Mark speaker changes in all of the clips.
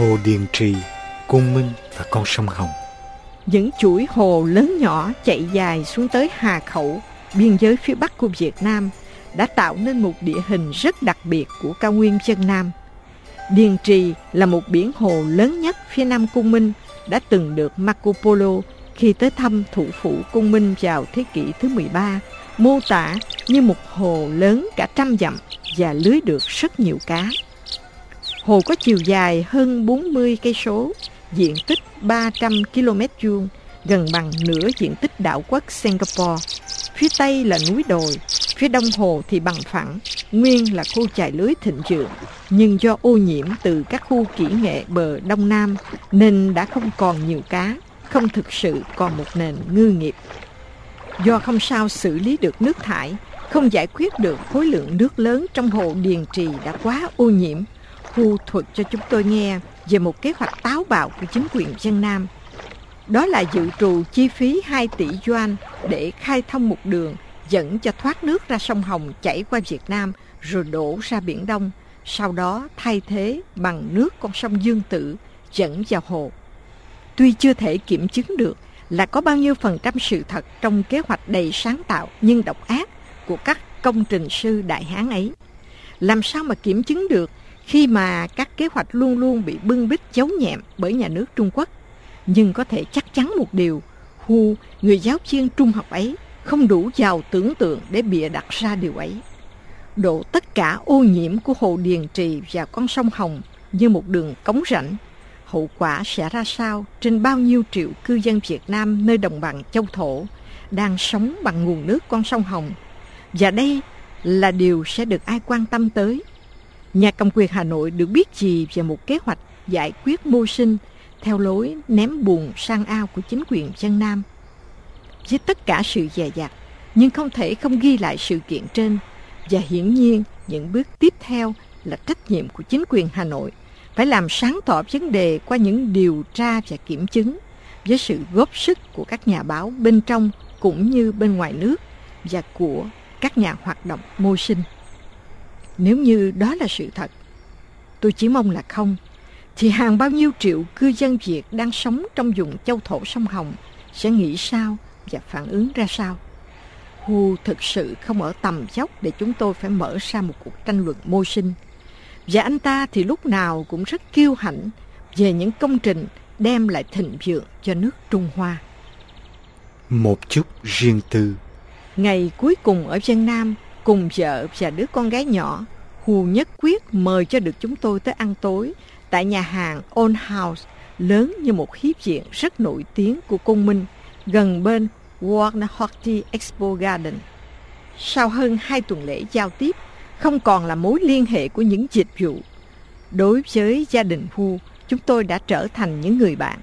Speaker 1: Hồ Điền Trì, Côn Minh và con sông Hồng.
Speaker 2: Những chuỗi hồ lớn nhỏ chạy dài xuống tới Hà Khẩu, biên giới phía bắc của Việt Nam, đã tạo nên một địa hình rất đặc biệt của cao nguyên Vân Nam. Điền Trì là một biển hồ lớn nhất phía nam Côn Minh, đã từng được Marco Polo khi tới thăm thủ phủ Côn Minh vào thế kỷ thứ 13, mô tả như một hồ lớn cả 100 dặm và lưới được rất nhiều cá. Hồ có chiều dài hơn 40 cây số, diện tích 300 km², gần bằng nửa diện tích đảo quốc Singapore. Phía tây là núi đồi, phía đông hồ thì bằng phẳng, nguyên là khu chài lưới thịnh vượng, nhưng do ô nhiễm từ các khu kỹ nghệ bờ đông nam nên đã không còn nhiều cá, không thực sự còn một nền ngư nghiệp. Do không sao xử lý được nước thải, không giải quyết được khối lượng nước lớn trong hồ Điền Trì đã quá ô nhiễm, Hu thuật cho chúng tôi nghe về một kế hoạch táo bạo của chính quyền Vân Nam. Đó là dự trù chi phí 2 tỷ yuan để khai thông một đường dẫn cho thoát nước ra sông Hồng chảy qua Việt Nam rồi đổ ra Biển Đông, sau đó thay thế bằng nước con sông Dương Tử dẫn vào hồ. Tuy chưa thể kiểm chứng được là có bao nhiêu % sự thật trong kế hoạch đầy sáng tạo nhưng độc ác của các công trình sư Đại Hán ấy. Làm sao mà kiểm chứng được khi mà các kế hoạch luôn luôn bị bưng bít giấu nhẹm bởi nhà nước Trung Quốc? Nhưng có thể chắc chắn một điều, Hu, người giáo viên trung học ấy, không đủ giàu tưởng tượng để bịa đặt ra điều ấy. Đổ tất cả ô nhiễm của hồ Điền Trì và con sông Hồng như một đường cống rãnh, hậu quả sẽ ra sao trên bao nhiêu triệu cư dân Việt Nam nơi đồng bằng châu thổ đang sống bằng nguồn nước con sông Hồng? Và đây là điều sẽ được ai quan tâm tới? Nhà cầm quyền Hà Nội được biết gì về một kế hoạch giải quyết mưu sinh theo lối ném bùn sang ao của chính quyền Vân Nam? Với tất cả sự dè dặt, nhưng không thể không ghi lại sự kiện trên, và hiển nhiên những bước tiếp theo là trách nhiệm của chính quyền Hà Nội phải làm sáng tỏ vấn đề qua những điều tra và kiểm chứng, với sự góp sức của các nhà báo bên trong cũng như bên ngoài nước và của các nhà hoạt động mưu sinh. Nếu như đó là sự thật, tôi chỉ mong là không, thì hàng bao nhiêu triệu cư dân Việt đang sống trong vùng châu thổ sông Hồng sẽ nghĩ sao và phản ứng ra sao? Hu thực sự không ở tầm dốc để chúng tôi phải mở ra một cuộc tranh luận mưu sinh. Và anh ta thì lúc nào cũng rất kiêu hãnh về những công trình đem lại thịnh vượng cho nước Trung Hoa.
Speaker 1: Một chút riêng tư.
Speaker 2: Ngày cuối cùng ở Vân Nam, cùng vợ và đứa con gái nhỏ, Hu nhất quyết mời cho được chúng tôi tới ăn tối tại nhà hàng Old House, lớn như một hiệp viện rất nổi tiếng của Côn Minh, gần bên Guanajuato Expo Garden. Sau hơn 2 tuần lễ giao tiếp, không còn là mối liên hệ của những dịch vụ. Đối với gia đình Hu, chúng tôi đã trở thành những người bạn.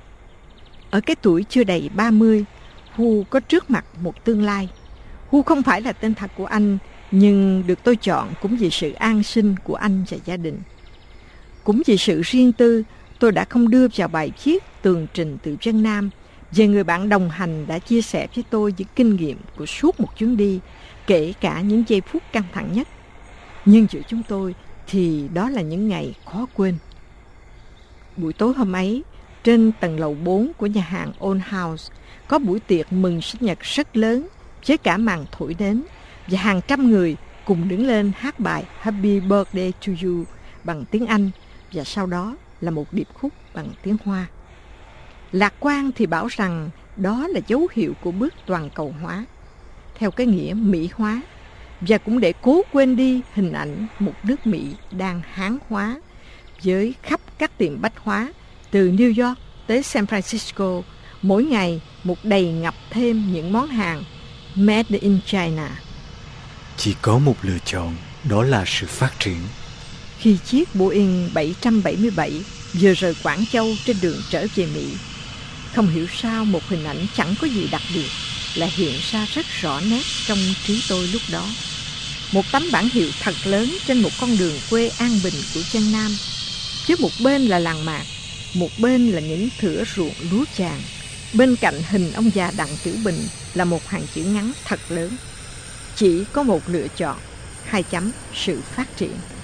Speaker 2: Ở cái tuổi chưa đầy 30, Hu có trước mặt một tương lai. Hu không phải là tên thật của anh, nhưng được tôi chọn cũng vì sự an sinh của anh và gia đình. Cũng vì sự riêng tư, tôi đã không đưa vào bài viết tường trình từ Vân Nam về người bạn đồng hành đã chia sẻ với tôi những kinh nghiệm của suốt một chuyến đi, kể cả những giây phút căng thẳng nhất. Nhưng giữa chúng tôi thì đó là những ngày khó quên. Buổi tối hôm ấy, trên tầng lầu 4 của nhà hàng Old House có buổi tiệc mừng sinh nhật rất lớn với cả màn thổi nến, và hàng trăm người cùng đứng lên hát bài Happy Birthday to You bằng tiếng Anh, và sau đó là một điệp khúc bằng tiếng Hoa. Lạc quan thì bảo rằng đó là dấu hiệu của bước toàn cầu hóa, theo cái nghĩa Mỹ hóa, và cũng để cố quên đi hình ảnh một nước Mỹ đang Hán hóa, với khắp các tiệm bách hóa từ New York tới San Francisco, mỗi ngày một đầy ngập thêm những món hàng Made in China.
Speaker 1: Chỉ có một lựa chọn, đó là sự phát triển.
Speaker 2: Khi chiếc Boeing 777 vừa rời Quảng Châu trên đường trở về Mỹ, không hiểu sao một hình ảnh chẳng có gì đặc biệt lại hiện ra rất rõ nét trong trí tôi lúc đó. Một tấm bảng hiệu thật lớn trên một con đường quê an bình của Vân Nam, với một bên là làng mạc, một bên là những thửa ruộng lúa chàm. Bên cạnh hình ông già Đặng Tiểu Bình là một hàng chữ ngắn thật lớn: chỉ có một lựa chọn, 2 chấm, sự phát triển.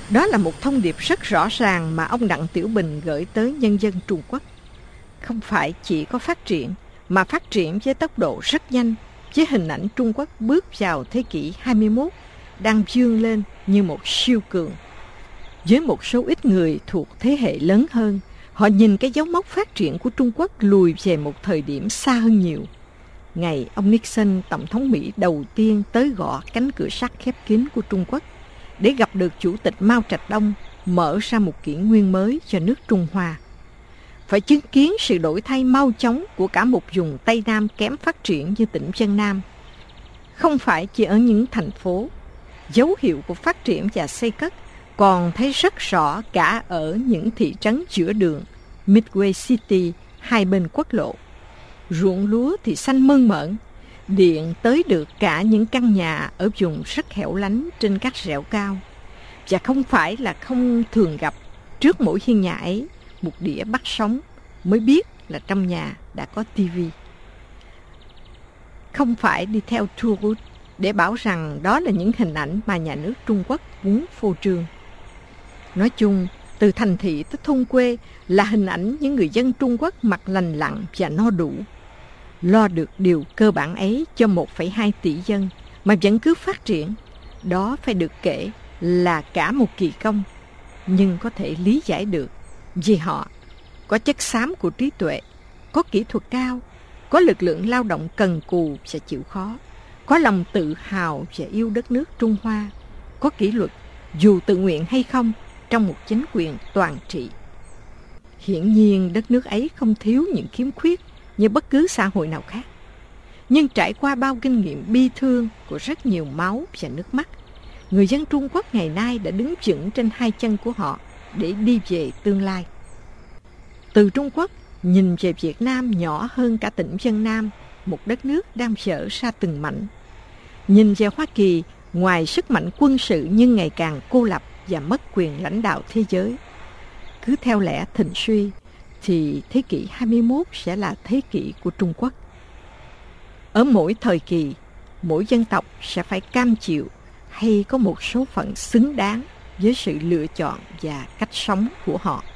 Speaker 2: Đó là một thông điệp rất rõ ràng mà ông Đặng Tiểu Bình gửi tới nhân dân Trung Quốc. Không phải chỉ có phát triển, mà phát triển với tốc độ rất nhanh, với hình ảnh Trung Quốc bước vào thế kỷ 21 đang vươn lên như một siêu cường. Với một số ít người thuộc thế hệ lớn hơn, họ nhìn cái dấu mốc phát triển của Trung Quốc lùi về một thời điểm xa hơn nhiều. Ngày ông Nixon, Tổng thống Mỹ đầu tiên tới gõ cánh cửa sắt khép kín của Trung Quốc để gặp được Chủ tịch Mao Trạch Đông, mở ra một kỷ nguyên mới cho nước Trung Hoa. Phải chứng kiến sự đổi thay mau chóng của cả một vùng Tây Nam kém phát triển như tỉnh Vân Nam. Không phải chỉ ở những thành phố, dấu hiệu của phát triển và xây cất còn thấy rất rõ cả ở những thị trấn giữa đường, Midway City, hai bên quốc lộ. Ruộng lúa thì xanh mơn mởn, điện tới được cả những căn nhà ở vùng rất hẻo lánh trên các rẻo cao. Và không phải là không thường gặp, trước mỗi hiên nhà ấy, một đĩa bắt sóng, mới biết là trong nhà đã có tivi. Không phải đi theo tour route để bảo rằng đó là những hình ảnh mà nhà nước Trung Quốc muốn phô trương. Nói chung, từ thành thị tới thôn quê là hình ảnh những người dân Trung Quốc mặc lành lặn và no đủ. Lo được điều cơ bản ấy cho 1,2 tỷ dân mà vẫn cứ phát triển, đó phải được kể là cả một kỳ công, nhưng có thể lý giải được vì họ có chất xám của trí tuệ, có kỹ thuật cao, có lực lượng lao động cần cù và chịu khó, có lòng tự hào và yêu đất nước Trung Hoa, có kỷ luật dù tự nguyện hay không trong một chính quyền toàn trị. Hiển nhiên đất nước ấy không thiếu những khiếm khuyết như bất cứ xã hội nào khác. Nhưng trải qua bao kinh nghiệm bi thương của rất nhiều máu và nước mắt, người dân Trung Quốc ngày nay đã đứng vững trên hai chân của họ để đi về tương lai. Từ Trung Quốc nhìn về Việt Nam nhỏ hơn cả tỉnh Vân Nam, một đất nước đang vỡ ra từng mảnh. Nhìn về Hoa Kỳ, ngoài sức mạnh quân sự nhưng ngày càng cô lập và mất quyền lãnh đạo thế giới. Cứ theo lẽ thịnh suy, thì thế kỷ 21 sẽ là thế kỷ của Trung Quốc. Ở mỗi thời kỳ, mỗi dân tộc sẽ phải cam chịu hay có một số phận xứng đáng với sự lựa chọn và cách sống của họ.